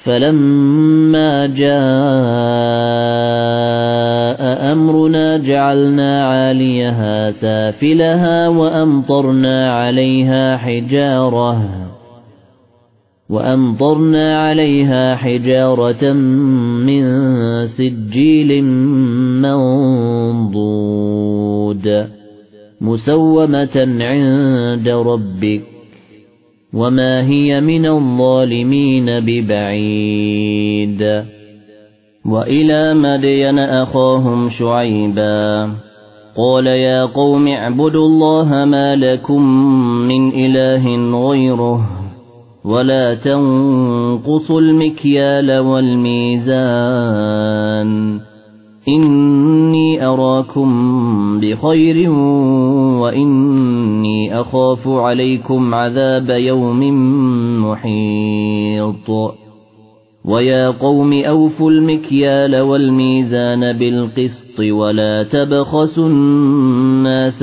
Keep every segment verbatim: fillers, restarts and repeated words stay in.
فلما جاء أمرنا جعلنا عاليها سافلها وأمطرنا عليها حجارة وأمطرنا عليها حجارة من سجيل منضود مسومة عند ربك وما هي من الظالمين ببعيد. وإلى مدين أخاهم شعيبا قال يا قوم اعبدوا الله ما لكم من إله غيره ولا تنقصوا المكيال والميزان إني أراكم بخير وإني أخاف عليكم عذاب يوم محيط. ويا قوم أوفوا المكيال والميزان بالقسط ولا تبخسوا الناس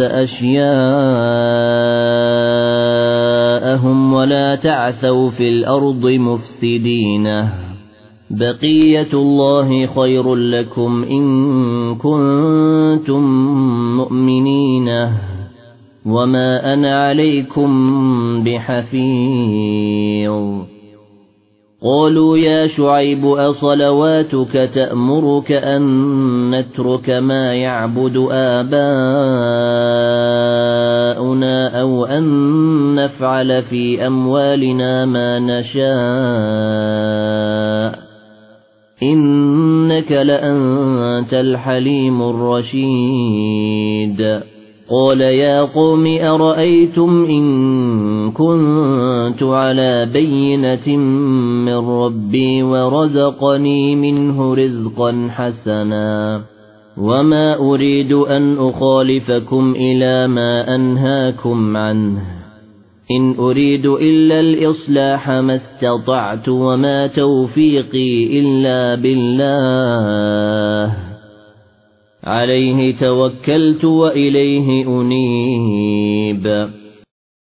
أشياءهم ولا تعثوا في الأرض مفسدين بقية الله خير لكم إن كنتم مؤمنين وما أنا عليكم بحفيظ. قالوا يا شعيب أصلواتك تأمرك أن نترك ما يعبد آباؤنا أو أن نفعل في أموالنا ما نشاء إنك لأنت الحليم الرشيد. قال يا قوم أرأيتم إن كنت على بينة من ربي ورزقني منه رزقا حسنا وما أريد أن أخالفكم إلى ما أنهاكم عنه إن أريد إلا الإصلاح ما استطعت وما توفيقي إلا بالله عليه توكلت وإليه أنيب.